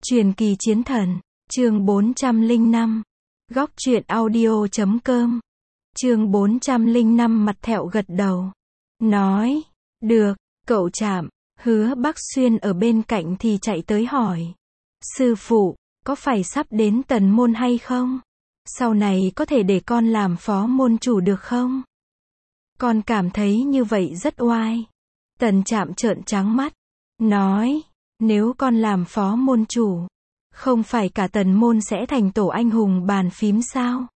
Truyền kỳ chiến thần, chương 405. Góc truyện audio.com. Chương 405 mặt thẹo gật đầu. Nói, được, cậu Trạm. Hứa Bắc Xuyên ở bên cạnh thì chạy tới hỏi. Sư phụ, có phải sắp đến tần môn hay không? Sau này có thể để con làm phó môn chủ được không? Con cảm thấy như vậy rất oai. Tần Trạm trợn trắng mắt. Nói, nếu con làm phó môn chủ, không phải cả tần môn sẽ thành tổ anh hùng bàn phím sao?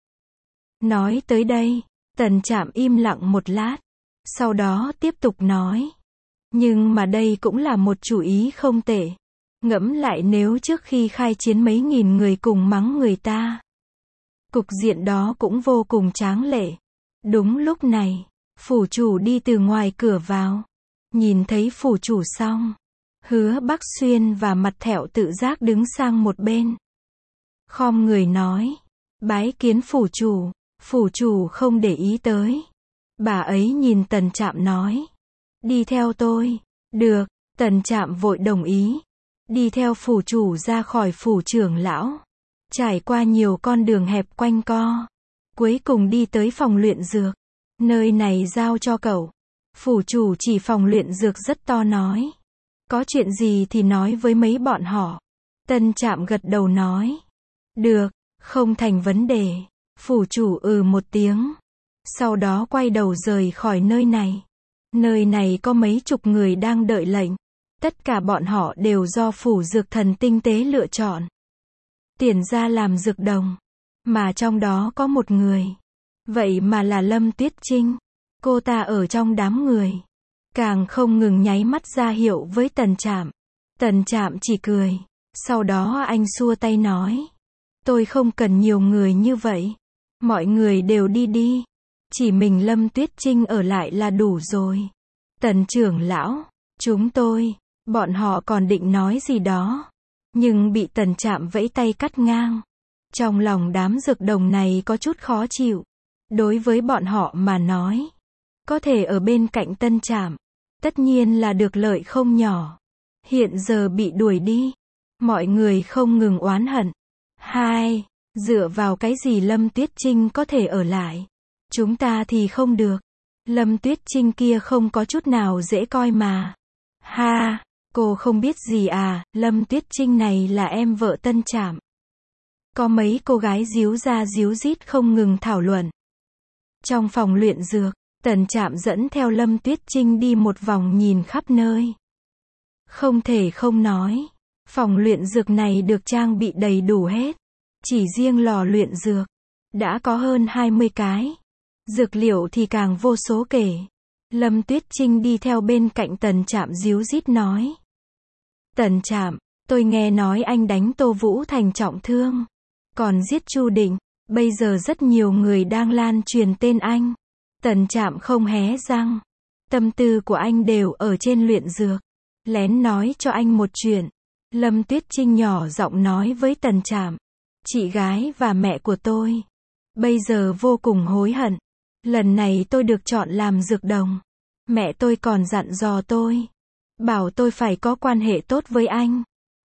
Nói tới đây, Tần Trạm im lặng một lát. Sau đó tiếp tục nói. Nhưng mà đây cũng là một chủ ý không tệ. Ngẫm lại nếu trước khi khai chiến mấy nghìn người cùng mắng người ta. Cục diện đó cũng vô cùng tráng lệ. Đúng lúc này, phủ chủ đi từ ngoài cửa vào. Nhìn thấy phủ chủ xong, Hứa Bắc Xuyên và mặt thẹo tự giác đứng sang một bên. Khom người nói, bái kiến phủ chủ không để ý tới. Bà ấy nhìn Tần Trạm nói, đi theo tôi. Được, Tần Trạm vội đồng ý. Đi theo phủ chủ ra khỏi phủ trưởng lão. Trải qua nhiều con đường hẹp quanh co. Cuối cùng đi tới phòng luyện dược. Nơi này giao cho cậu. Phủ chủ chỉ phòng luyện dược rất to nói. Có chuyện gì thì nói với mấy bọn họ. Tần Trạm gật đầu nói. Được, không thành vấn đề. Phủ chủ một tiếng. Sau đó quay đầu rời khỏi nơi này. Nơi này có mấy chục người đang đợi lệnh. Tất cả bọn họ đều do phủ dược thần tinh tế lựa chọn. Tuyển ra làm dược đồng. Mà trong đó có một người. Vậy mà là Lâm Tuyết Trinh. Cô ta ở trong đám người. Càng không ngừng nháy mắt ra hiệu với Tần Trạm. Tần Trạm chỉ cười. Sau đó anh xua tay nói. Tôi không cần nhiều người như vậy. Mọi người đều đi đi. Chỉ mình Lâm Tuyết Trinh ở lại là đủ rồi. Tần trưởng lão, bọn họ còn định nói gì đó. Nhưng bị Tần Trạm vẫy tay cắt ngang. Trong lòng đám dược đồng này có chút khó chịu. Đối với bọn họ mà nói. Có thể ở bên cạnh Tần Trạm. Tất nhiên là được lợi không nhỏ. Hiện giờ bị đuổi đi. Mọi người không ngừng oán hận. Dựa vào cái gì Lâm Tuyết Trinh có thể ở lại? Chúng ta thì không được. Lâm Tuyết Trinh kia không có chút nào dễ coi mà. Cô không biết gì à, Lâm Tuyết Trinh này là em vợ Tần Trạm. Có mấy cô gái díu ra díu dít không ngừng thảo luận. Trong phòng luyện dược, Tần Trạm dẫn theo Lâm Tuyết Trinh đi một vòng nhìn khắp nơi. Không thể không nói, phòng luyện dược này được trang bị đầy đủ hết. Chỉ riêng lò luyện dược, đã có hơn 20 cái. Dược liệu thì càng vô số kể. Lâm Tuyết Trinh đi theo bên cạnh Tần Trạm díu dít nói. Tần Trạm, tôi nghe nói anh đánh Tô Vũ Thành trọng thương. Còn giết Chu Định. Bây giờ rất nhiều người đang lan truyền tên anh. Tần Trạm không hé răng. Tâm tư của anh đều ở trên luyện dược. Lén nói cho anh một chuyện. Lâm Tuyết Trinh nhỏ giọng nói với Tần Trạm. Chị gái và mẹ của tôi bây giờ vô cùng hối hận. Lần này tôi được chọn làm dược đồng. Mẹ tôi còn dặn dò tôi. Bảo tôi phải có quan hệ tốt với anh.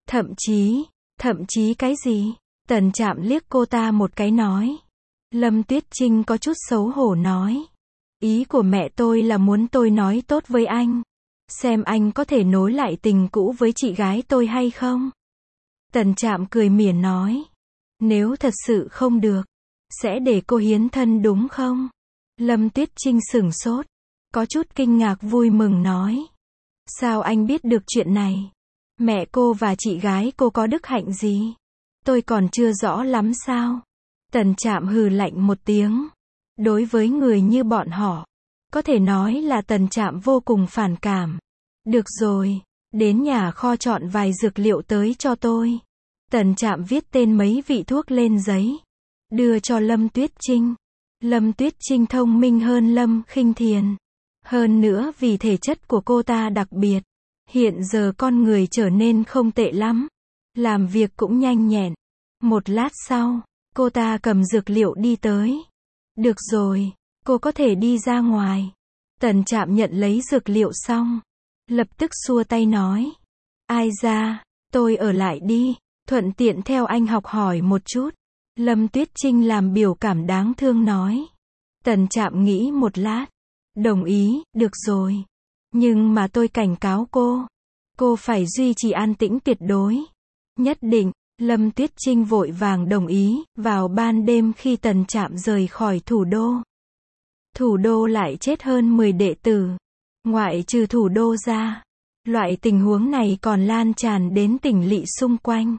Thậm chí cái gì? Tần Trạm liếc cô ta một cái nói. Lâm Tuyết Trinh có chút xấu hổ nói. Ý của mẹ tôi là muốn tôi nói tốt với anh. Xem anh có thể nối lại tình cũ với chị gái tôi hay không? Tần Trạm cười mỉa nói. Nếu thật sự không được, sẽ để cô hiến thân đúng không? Lâm Tuyết Trinh sửng sốt. Có chút kinh ngạc vui mừng nói. Sao anh biết được chuyện này? Mẹ cô và chị gái cô có đức hạnh gì? Tôi còn chưa rõ lắm sao? Tần Trạm hừ lạnh một tiếng. Đối với người như bọn họ, có thể nói là Tần Trạm vô cùng phản cảm. Được rồi, đến nhà kho chọn vài dược liệu tới cho tôi. Tần Trạm viết tên mấy vị thuốc lên giấy. Đưa cho Lâm Tuyết Trinh. Lâm Tuyết Trinh thông minh hơn Lâm Khinh Thiền. Hơn nữa vì thể chất của cô ta đặc biệt. Hiện giờ con người trở nên không tệ lắm. Làm việc cũng nhanh nhẹn. Một lát sau, cô ta cầm dược liệu đi tới. Được rồi, cô có thể đi ra ngoài. Tần Trạm nhận lấy dược liệu xong. Lập tức xua tay nói. Ai ra, tôi ở lại đi. Thuận tiện theo anh học hỏi một chút. Lâm Tuyết Trinh làm biểu cảm đáng thương nói. Tần Trạm nghĩ một lát. Đồng ý, được rồi. Nhưng mà tôi cảnh cáo cô phải duy trì an tĩnh tuyệt đối. Nhất định, Lâm Tuyết Trinh vội vàng đồng ý, vào ban đêm khi Tần Trạm rời khỏi thủ đô. Thủ đô lại chết hơn 10 đệ tử. Ngoại trừ thủ đô ra, loại tình huống này còn lan tràn đến tỉnh lỵ xung quanh.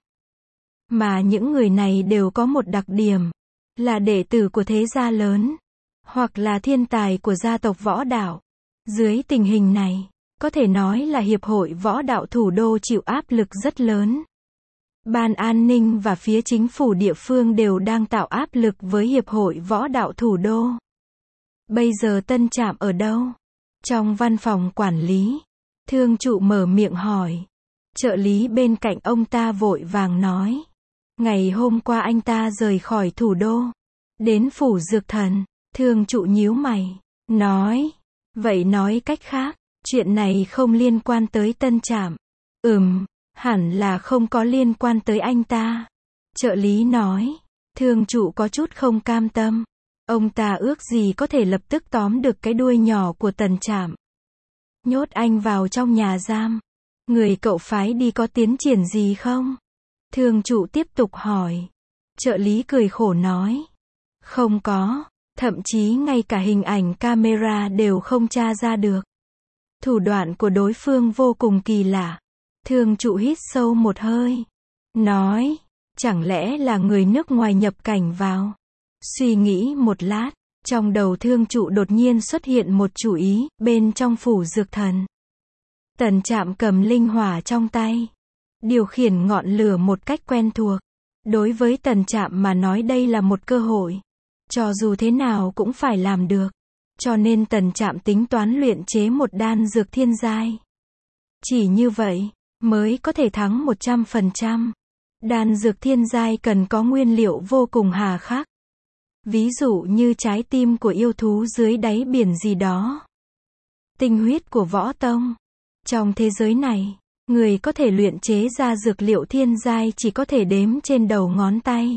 Mà những người này đều có một đặc điểm, là đệ tử của thế gia lớn, hoặc là thiên tài của gia tộc võ đạo. Dưới tình hình này, có thể nói là Hiệp hội Võ đạo thủ đô chịu áp lực rất lớn. Ban an ninh và phía chính phủ địa phương đều đang tạo áp lực với Hiệp hội Võ đạo thủ đô. Bây giờ Tân Trạm ở đâu? Trong văn phòng quản lý, thương trụ mở miệng hỏi. Trợ lý bên cạnh ông ta vội vàng nói. Ngày hôm qua anh ta rời khỏi thủ đô, đến phủ Dược Thần. Thương trụ nhíu mày, nói. Vậy nói cách khác, chuyện này không liên quan tới Tân Trạm. Hẳn là không có liên quan tới anh ta. Trợ lý nói. Thương trụ có chút không cam tâm. Ông ta ước gì có thể lập tức tóm được cái đuôi nhỏ của Tần Trạm. Nhốt anh vào trong nhà giam. Người cậu phái đi có tiến triển gì không? Thương trụ tiếp tục hỏi. Trợ lý cười khổ nói. Không có. Thậm chí ngay cả hình ảnh camera đều không tra ra được. Thủ đoạn của đối phương vô cùng kỳ lạ. Thương trụ hít sâu một hơi. Nói. Chẳng lẽ là người nước ngoài nhập cảnh vào? Suy nghĩ một lát. Trong đầu thương trụ đột nhiên xuất hiện một chủ ý. Bên trong phủ Dược Thần, Tần Trạm cầm linh hỏa trong tay, điều khiển ngọn lửa một cách quen thuộc. Đối với Tần Trạm mà nói đây là một cơ hội. Cho dù thế nào cũng phải làm được. Cho nên Tần Trạm tính toán luyện chế một đan dược thiên giai. Chỉ như vậy, mới có thể thắng 100%. Đan dược thiên giai cần có nguyên liệu vô cùng hà khắc. Ví dụ như trái tim của yêu thú dưới đáy biển gì đó. Tinh huyết của võ tông. Trong thế giới này, người có thể luyện chế ra dược liệu thiên giai chỉ có thể đếm trên đầu ngón tay.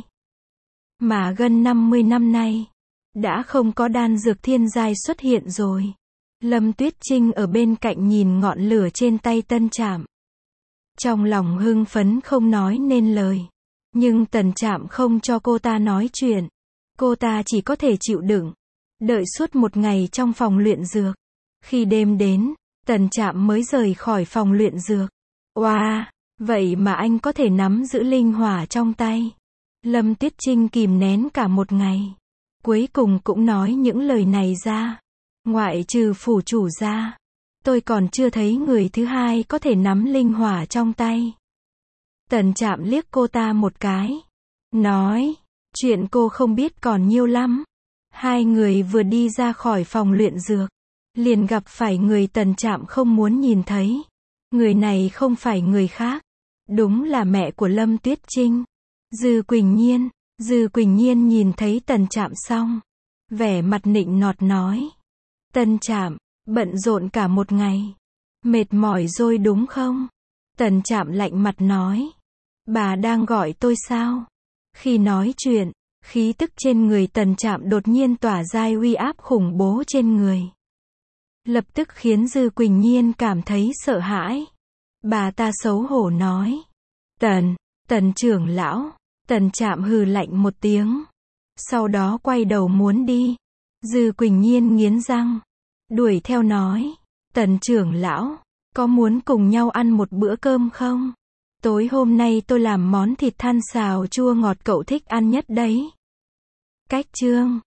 Mà gần 50 năm nay, đã không có đan dược thiên giai xuất hiện rồi. Lâm Tuyết Trinh ở bên cạnh nhìn ngọn lửa trên tay Tân Trạm. Trong lòng hưng phấn không nói nên lời. Nhưng Tần Trạm không cho cô ta nói chuyện. Cô ta chỉ có thể chịu đựng. Đợi suốt một ngày trong phòng luyện dược. Khi đêm đến, Tần Trạm mới rời khỏi phòng luyện dược. Wow, vậy mà anh có thể nắm giữ linh hỏa trong tay. Lâm Tuyết Trinh kìm nén cả một ngày. Cuối cùng cũng nói những lời này ra. Ngoại trừ phủ chủ ra, tôi còn chưa thấy người thứ hai có thể nắm linh hỏa trong tay. Tần Trạm liếc cô ta một cái. Nói, chuyện cô không biết còn nhiều lắm. Hai người vừa đi ra khỏi phòng luyện dược, liền gặp phải người Tần Trạm không muốn nhìn thấy. Người này không phải người khác, đúng là mẹ của Lâm Tuyết Trinh, Dư Quỳnh Nhiên. Dư Quỳnh Nhiên nhìn thấy Tần Trạm xong, vẻ mặt nịnh nọt nói. Tần Trạm, bận rộn cả một ngày, mệt mỏi rồi đúng không? Tần Trạm lạnh mặt nói. Bà đang gọi tôi sao? Khi nói chuyện, khí tức trên người Tần Trạm đột nhiên tỏa ra uy áp khủng bố trên người. Lập tức khiến Dư Quỳnh Nhiên cảm thấy sợ hãi. Bà ta xấu hổ nói. Tần trưởng lão. Tần Trạm hừ lạnh một tiếng. Sau đó quay đầu muốn đi. Dư Quỳnh Nhiên nghiến răng, đuổi theo nói. Tần trưởng lão, có muốn cùng nhau ăn một bữa cơm không? Tối hôm nay tôi làm món thịt than xào chua ngọt cậu thích ăn nhất đấy. Cách chương